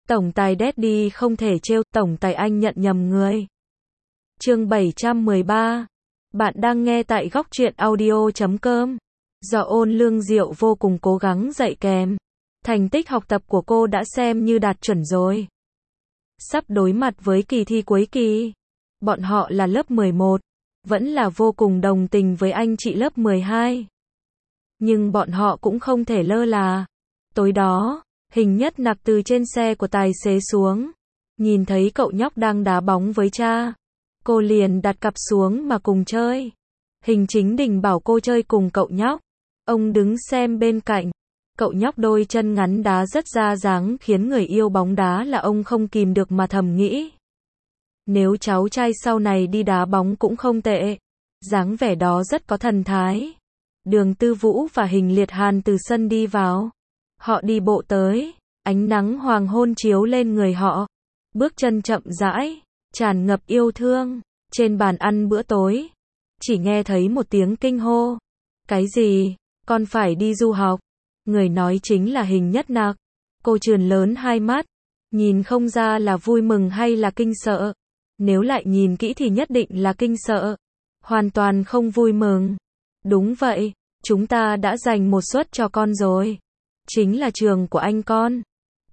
Tổng tài Daddy không thể trêu, tổng tài anh nhận nhầm người. Chương 713. Bạn đang nghe tại góc truyện audio.com. Do Ôn Lương Diệu vô cùng cố gắng dạy kèm, thành tích học tập của cô đã xem như đạt chuẩn rồi. Sắp đối mặt với kỳ thi cuối kỳ, bọn họ là lớp 11, vẫn là vô cùng đồng tình với anh chị lớp 12. Nhưng bọn họ cũng không thể lơ là. Tối đó, Hình Nhất Nặc từ trên xe của tài xế xuống, nhìn thấy cậu nhóc đang đá bóng với cha. Cô liền đặt cặp xuống mà cùng chơi. Hình Chính Đình bảo cô chơi cùng cậu nhóc. Ông đứng xem bên cạnh. Cậu nhóc đôi chân ngắn đá rất ra dáng khiến người yêu bóng đá là ông không kìm được mà thầm nghĩ. Nếu cháu trai sau này đi đá bóng cũng không tệ. Dáng vẻ đó rất có thần thái. Đường Tư Vũ và Hình Liệt Hàn từ sân đi vào. Họ đi bộ tới. Ánh nắng hoàng hôn chiếu lên người họ. Bước chân chậm rãi, tràn ngập yêu thương. Trên bàn ăn bữa tối, chỉ nghe thấy một tiếng kinh hô. Cái gì? Con phải đi du học. Người nói chính là Hình Nhất Nặc. Cô trườn lớn hai mắt, nhìn không ra là vui mừng hay là kinh sợ. Nếu lại nhìn kỹ thì nhất định là kinh sợ. Hoàn toàn không vui mừng. Đúng vậy, chúng ta đã dành một suất cho con rồi. Chính là trường của anh con.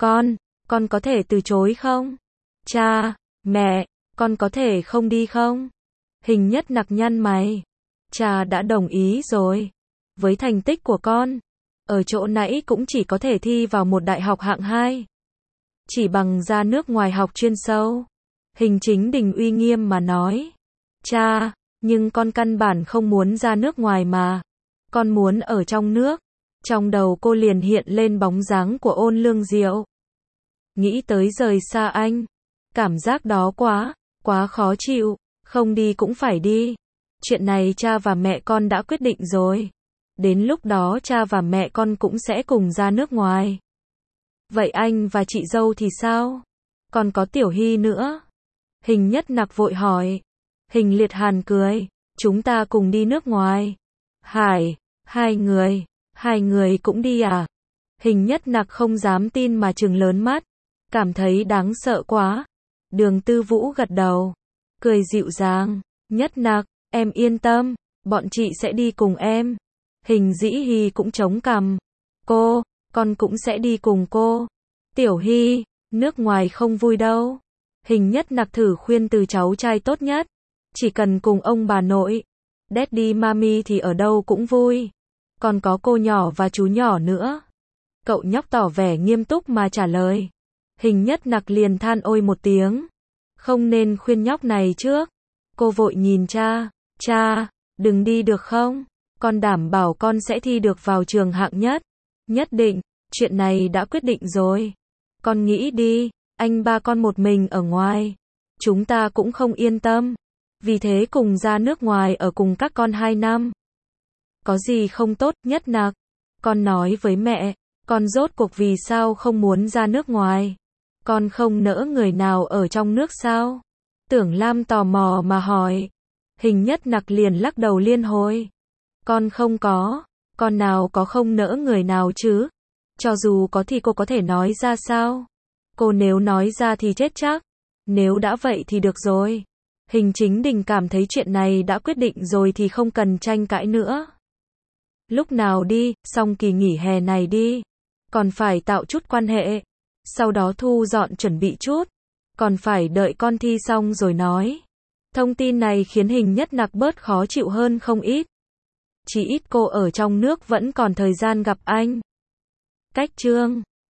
Con có thể từ chối không? Cha, mẹ, con có thể không đi không? Hình Nhất Nặc nhăn mày. Cha đã đồng ý rồi. Với thành tích của con, ở chỗ nãy cũng chỉ có thể thi vào một đại học hạng 2. Chỉ bằng ra nước ngoài học chuyên sâu. Hình Chính Đình uy nghiêm mà nói. Cha, nhưng con căn bản không muốn ra nước ngoài mà. Con muốn ở trong nước. Trong đầu cô liền hiện lên bóng dáng của Ôn Lương Diệu. Nghĩ tới rời xa anh. Cảm giác đó quá khó chịu. Không đi cũng phải đi. Chuyện này cha và mẹ con đã quyết định rồi. Đến lúc đó cha và mẹ con cũng sẽ cùng ra nước ngoài. Vậy anh và chị dâu thì sao? Còn có Tiểu Hy nữa. Hình Nhất Nặc vội hỏi. Hình Liệt Hàn cười. Chúng ta cùng đi nước ngoài. Hải, hai người cũng đi à? Hình Nhất Nặc không dám tin mà trừng lớn mắt. Cảm thấy đáng sợ quá. Đường Tư Vũ gật đầu. Cười dịu dàng. Nhất Nặc, em yên tâm. Bọn chị sẽ đi cùng em. Hình Dĩ Hy cũng chống cằm. Con cũng sẽ đi cùng cô. Tiểu Hy, nước ngoài không vui đâu. Hình Nhất Nặc thử khuyên từ cháu trai tốt nhất. Chỉ cần cùng ông bà nội, Daddy Mami thì ở đâu cũng vui. Còn có cô nhỏ và chú nhỏ nữa. Cậu nhóc tỏ vẻ nghiêm túc mà trả lời. Hình Nhất Nặc liền than ôi một tiếng. Không nên khuyên nhóc này trước. Cô vội nhìn cha. Cha, đừng đi được không? Con đảm bảo con sẽ thi được vào trường hạng nhất. Nhất định, chuyện này đã quyết định rồi. Con nghĩ đi, anh ba con một mình ở ngoài. Chúng ta cũng không yên tâm. Vì thế cùng ra nước ngoài ở cùng các con 2 năm. Có gì không tốt, Nhất Nặc? Con nói với mẹ, con rốt cuộc vì sao không muốn ra nước ngoài? Con không nỡ người nào ở trong nước sao? Tưởng Lam tò mò mà hỏi. Hình Nhất Nặc liền lắc đầu liên hồi. Con không có, con nào có không nỡ người nào chứ? Cho dù có thì cô có thể nói ra sao? Cô nếu nói ra thì chết chắc. Nếu đã vậy thì được rồi. Hình Chính Đình cảm thấy chuyện này đã quyết định rồi thì không cần tranh cãi nữa. Lúc nào đi, xong kỳ nghỉ hè này đi. Còn phải tạo chút quan hệ. Sau đó thu dọn chuẩn bị chút. Còn phải đợi con thi xong rồi nói. Thông tin này khiến Hình Nhất Nặc bớt khó chịu hơn không ít. Chỉ ít cô ở trong nước vẫn còn thời gian gặp anh. Cách chương